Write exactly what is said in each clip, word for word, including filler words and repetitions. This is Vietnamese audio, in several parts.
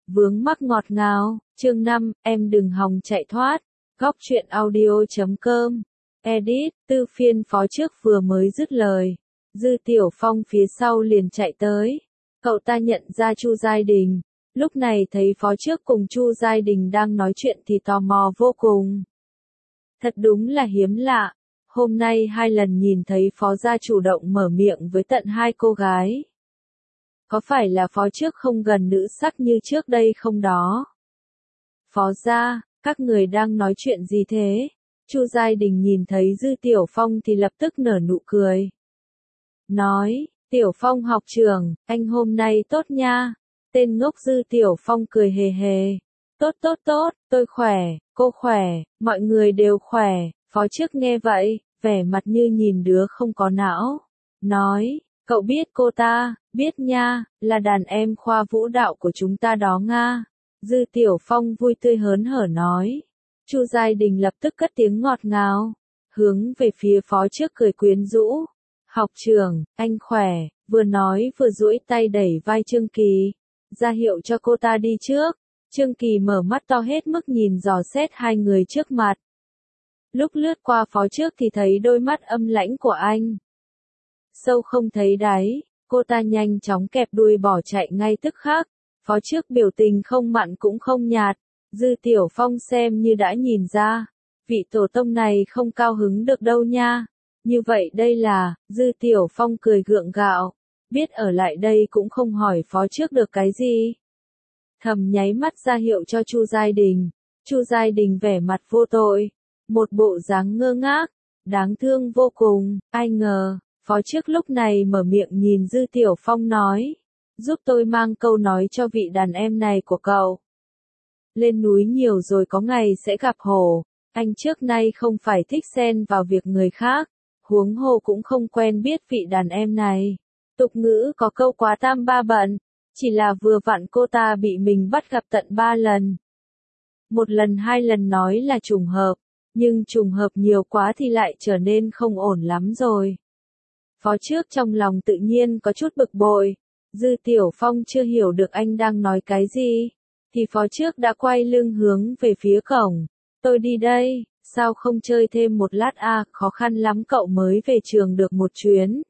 Vướng mắc ngọt ngào, chương năm, em đừng hòng chạy thoát. Góc truyện audio chấm com. Edit, Tư Phiên phó trước vừa mới dứt lời. Dư Tiểu Phong phía sau liền chạy tới. Cậu ta nhận ra Chu Giai Đình. Lúc này thấy phó trước cùng Chu Giai Đình đang nói chuyện thì tò mò vô cùng. Thật đúng là hiếm lạ. Hôm nay hai lần nhìn thấy phó gia chủ động mở miệng với tận hai cô gái. Có phải là phó trước không gần nữ sắc như trước đây không đó? Phó gia, các người đang nói chuyện gì thế? Chu Giai Đình nhìn thấy Dư Tiểu Phong thì lập tức nở nụ cười. Nói, Tiểu Phong học trưởng, anh hôm nay tốt nha. Tên ngốc Dư Tiểu Phong cười hề hề. Tốt tốt tốt, tôi khỏe, cô khỏe, mọi người đều khỏe. Phó trước nghe vậy, vẻ mặt như nhìn đứa không có não. Nói, cậu biết cô ta, biết nha, là đàn em khoa vũ đạo của chúng ta đó nga. Dư Tiểu Phong vui tươi hớn hở nói. Chu Giai Đình lập tức cất tiếng ngọt ngào, hướng về phía phó trước cười quyến rũ. Học trưởng, anh khỏe, vừa nói vừa duỗi tay đẩy vai Trương Kỳ, ra hiệu cho cô ta đi trước. Trương Kỳ mở mắt to hết mức nhìn dò xét hai người trước mặt. Lúc lướt qua phó trước thì thấy đôi mắt âm lãnh của anh. Sâu không thấy đáy, cô ta nhanh chóng kẹp đuôi bỏ chạy ngay tức khắc. Phó trước biểu tình không mặn cũng không nhạt. Dư Tiểu Phong xem như đã nhìn ra. Vị tổ tông này không cao hứng được đâu nha. Như vậy đây là, Dư Tiểu Phong cười gượng gạo. Biết ở lại đây cũng không hỏi phó trước được cái gì. Thầm nháy mắt ra hiệu cho Chu Giai Đình. Chu Giai Đình vẻ mặt vô tội. Một bộ dáng ngơ ngác. Đáng thương vô cùng, ai ngờ. Phó trước lúc này mở miệng nhìn Dư Tiểu Phong nói. Giúp tôi mang câu nói cho vị đàn em này của cậu. Lên núi nhiều rồi có ngày sẽ gặp hổ. Anh trước nay không phải thích xen vào việc người khác. Huống hồ cũng không quen biết vị đàn em này. Tục ngữ có câu quá tam ba bận. Chỉ là vừa vặn cô ta bị mình bắt gặp tận ba lần. Một lần hai lần nói là trùng hợp. Nhưng trùng hợp nhiều quá thì lại trở nên không ổn lắm rồi. Phó trước trong lòng tự nhiên có chút bực bội. Dư Tiểu Phong chưa hiểu được anh đang nói cái gì. Thì phó trước đã quay lưng hướng về phía cổng. Tôi đi đây, sao không chơi thêm một lát à, khó khăn lắm cậu mới về trường được một chuyến.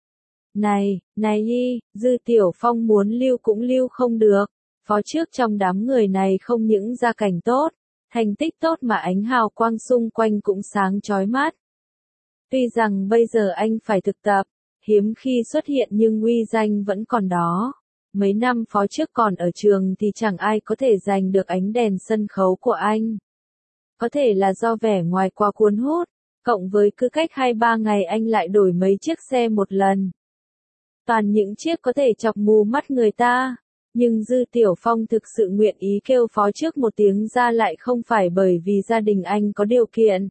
Này, này y, Dư Tiểu Phong muốn lưu cũng lưu không được. Phó trước trong đám người này không những gia cảnh tốt, thành tích tốt mà ánh hào quang xung quanh cũng sáng chói mắt. Tuy rằng bây giờ anh phải thực tập, hiếm khi xuất hiện nhưng uy danh vẫn còn đó. Mấy năm phó trước còn ở trường thì chẳng ai có thể giành được ánh đèn sân khấu của anh. Có thể là do vẻ ngoài quá cuốn hút, cộng với cứ cách hai ba ngày anh lại đổi mấy chiếc xe một lần. Toàn những chiếc có thể chọc mù mắt người ta. Nhưng Dư Tiểu Phong thực sự nguyện ý kêu phó trước một tiếng ra lại không phải bởi vì gia đình anh có điều kiện.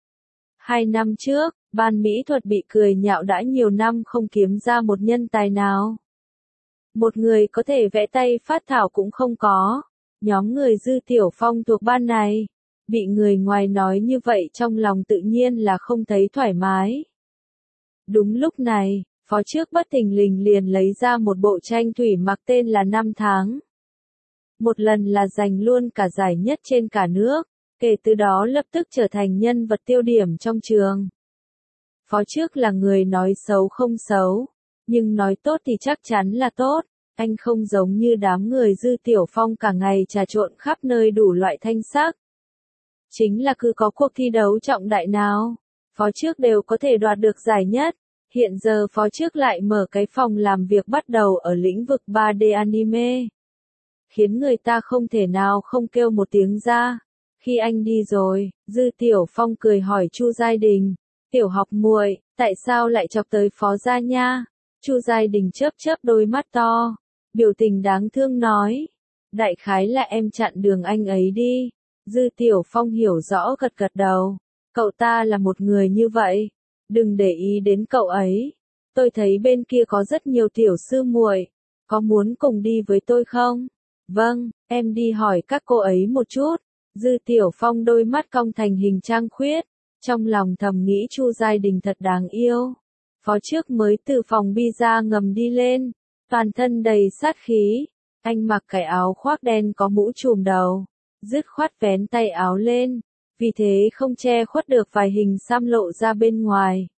Hai năm trước, ban mỹ thuật bị cười nhạo đã nhiều năm không kiếm ra một nhân tài nào. Một người có thể vẽ tay phát thảo cũng không có. Nhóm người Dư Tiểu Phong thuộc ban này. Bị người ngoài nói như vậy trong lòng tự nhiên là không thấy thoải mái. Đúng lúc này, phó trước bất thình lình liền lấy ra một bộ tranh thủy mặc tên là Năm Tháng. Một lần là giành luôn cả giải nhất trên cả nước. Kể từ đó lập tức trở thành nhân vật tiêu điểm trong trường. Phó trước là người nói xấu không xấu. Nhưng nói tốt thì chắc chắn là tốt. Anh không giống như đám người Dư Tiểu Phong cả ngày trà trộn khắp nơi đủ loại thanh sắc. Chính là cứ có cuộc thi đấu trọng đại nào, phó trước đều có thể đoạt được giải nhất. Hiện giờ phó trước lại mở cái phòng làm việc bắt đầu ở lĩnh vực ba D anime. Khiến người ta không thể nào không kêu một tiếng ra. Khi anh đi rồi, Dư Tiểu Phong cười hỏi Chu Giai Đình. Tiểu học muội, tại sao lại chọc tới phó gia nha? Chu Giai Đình chớp chớp đôi mắt to. Biểu tình đáng thương nói. Đại khái là em chặn đường anh ấy đi. Dư Tiểu Phong hiểu rõ gật gật đầu. Cậu ta là một người như vậy. Đừng để ý đến cậu ấy. Tôi thấy bên kia có rất nhiều tiểu sư muội. Có muốn cùng đi với tôi không? Vâng, em đi hỏi các cô ấy một chút. Dư Tiểu Phong đôi mắt cong thành hình trăng khuyết. Trong lòng thầm nghĩ Chu Giai Đình thật đáng yêu. Phó trước mới từ phòng bi ra ngầm đi lên. Toàn thân đầy sát khí. Anh mặc cái áo khoác đen có mũ trùm đầu, dứt khoát vén tay áo lên, vì thế không che khuất được vài hình xăm lộ ra bên ngoài.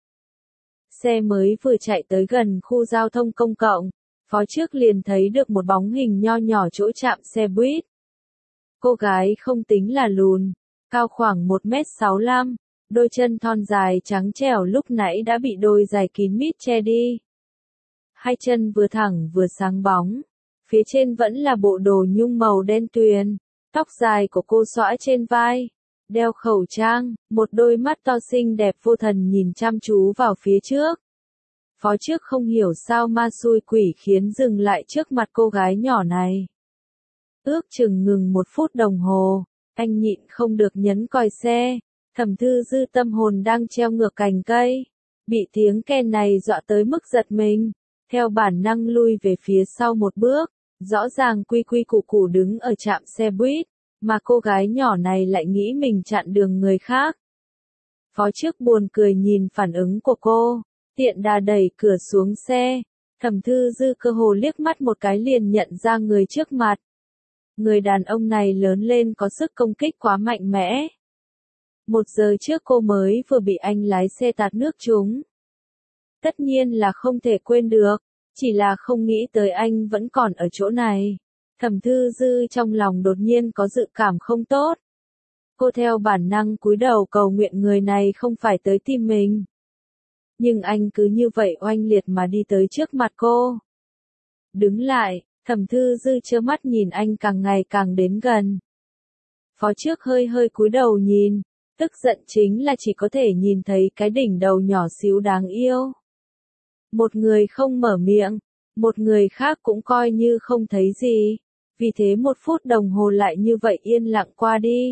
Xe mới vừa chạy tới gần khu giao thông công cộng, phó trước liền thấy được một bóng hình nho nhỏ chỗ chạm xe buýt. Cô gái không tính là lùn, cao khoảng một mét sáu mươi lăm, đôi chân thon dài trắng trẻo lúc nãy đã bị đôi giày kín mít che đi. Hai chân vừa thẳng vừa sáng bóng, phía trên vẫn là bộ đồ nhung màu đen tuyền, tóc dài của cô xõa trên vai, đeo khẩu trang, một đôi mắt to xinh đẹp vô thần nhìn chăm chú vào phía trước. Phó trước không hiểu sao ma xui quỷ khiến dừng lại trước mặt cô gái nhỏ này. Ước chừng ngừng một phút đồng hồ, anh nhịn không được nhấn còi xe, Thẩm Thư Dư tâm hồn đang treo ngược cành cây, bị tiếng kèn này dọa tới mức giật mình, theo bản năng lui về phía sau một bước, rõ ràng quy quy củ củ đứng ở trạm xe buýt, mà cô gái nhỏ này lại nghĩ mình chặn đường người khác. Phó trước buồn cười nhìn phản ứng của cô, tiện đà đẩy cửa xuống xe, Thẩm Thư Dư cơ hồ liếc mắt một cái liền nhận ra người trước mặt. Người đàn ông này lớn lên có sức công kích quá mạnh mẽ. Một giờ trước cô mới vừa bị anh lái xe tạt nước trúng. Tất nhiên là không thể quên được, chỉ là không nghĩ tới anh vẫn còn ở chỗ này. Thẩm Thư Dư trong lòng đột nhiên có dự cảm không tốt. Cô theo bản năng cúi đầu cầu nguyện người này không phải tới tìm mình. Nhưng anh cứ như vậy oanh liệt mà đi tới trước mặt cô. Đứng lại, Thẩm Thư Dư trơ mắt nhìn anh càng ngày càng đến gần. Phó trước hơi hơi cúi đầu nhìn, tức giận chính là chỉ có thể nhìn thấy cái đỉnh đầu nhỏ xíu đáng yêu. Một người không mở miệng, một người khác cũng coi như không thấy gì, vì thế một phút đồng hồ lại như vậy yên lặng qua đi.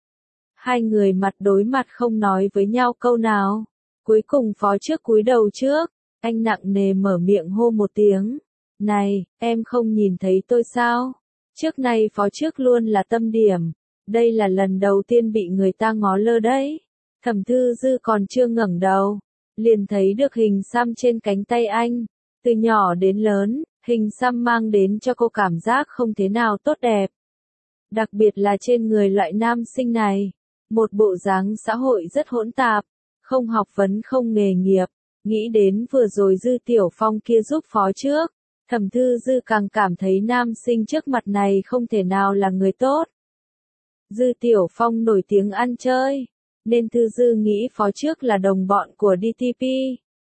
Hai người mặt đối mặt không nói với nhau câu nào, cuối cùng phó trước cúi đầu trước, anh nặng nề mở miệng hô một tiếng. Này, em không nhìn thấy tôi sao? Trước nay phó trước luôn là tâm điểm, đây là lần đầu tiên bị người ta ngó lơ đấy. Thẩm Thư Dư còn chưa ngẩng đầu, liền thấy được hình xăm trên cánh tay anh. Từ nhỏ đến lớn, hình xăm mang đến cho cô cảm giác không thế nào tốt đẹp. Đặc biệt là trên người loại nam sinh này, một bộ dáng xã hội rất hỗn tạp, không học vấn không nghề nghiệp. Nghĩ đến vừa rồi Dư Tiểu Phong kia giúp phó trước, Thẩm Thư Dư càng cảm thấy nam sinh trước mặt này không thể nào là người tốt. Dư Tiểu Phong nổi tiếng ăn chơi, nên Thư Dư nghĩ phó trước là đồng bọn của đê tê pê.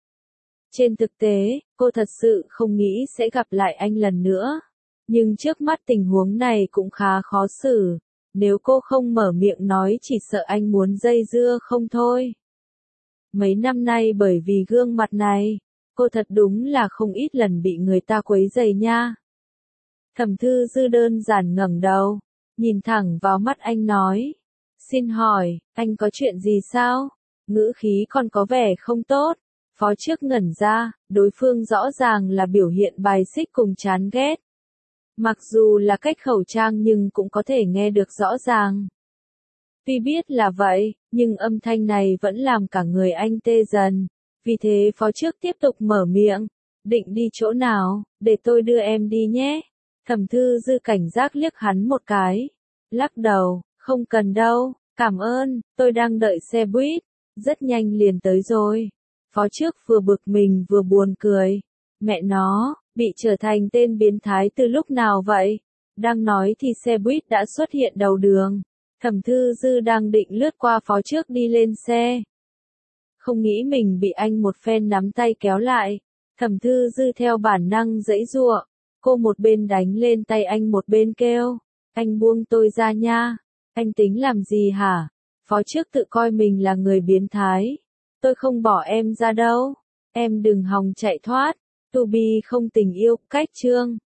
Trên thực tế, cô thật sự không nghĩ sẽ gặp lại anh lần nữa. Nhưng trước mắt tình huống này cũng khá khó xử, nếu cô không mở miệng nói chỉ sợ anh muốn dây dưa không thôi. Mấy năm nay bởi vì gương mặt này, cô thật đúng là không ít lần bị người ta quấy rầy nha. Thẩm Thư Dư đơn giản ngẩng đầu, nhìn thẳng vào mắt anh nói. Xin hỏi, anh có chuyện gì sao? Ngữ khí còn có vẻ không tốt. Phó trước ngẩn ra, đối phương rõ ràng là biểu hiện bài xích cùng chán ghét. Mặc dù là cách khẩu trang nhưng cũng có thể nghe được rõ ràng. Tuy biết là vậy, nhưng âm thanh này vẫn làm cả người anh tê dần. Vì thế phó trước tiếp tục mở miệng. Định đi chỗ nào, để tôi đưa em đi nhé. Thẩm Thư Dư cảnh giác liếc hắn một cái. Lắc đầu, không cần đâu, cảm ơn, tôi đang đợi xe buýt. Rất nhanh liền tới rồi. Phó trước vừa bực mình vừa buồn cười. Mẹ nó, bị trở thành tên biến thái từ lúc nào vậy? Đang nói thì xe buýt đã xuất hiện đầu đường. Thẩm Thư Dư đang định lướt qua phó trước đi lên xe. Không nghĩ mình bị anh một phen nắm tay kéo lại. Thẩm Thư Dư theo bản năng giãy giụa. Cô một bên đánh lên tay anh một bên kêu. Anh buông tôi ra nha. Anh tính làm gì hả? Phó trước tự coi mình là người biến thái. Tôi không bỏ em ra đâu. Em đừng hòng chạy thoát. To be không tình yêu, cách chương.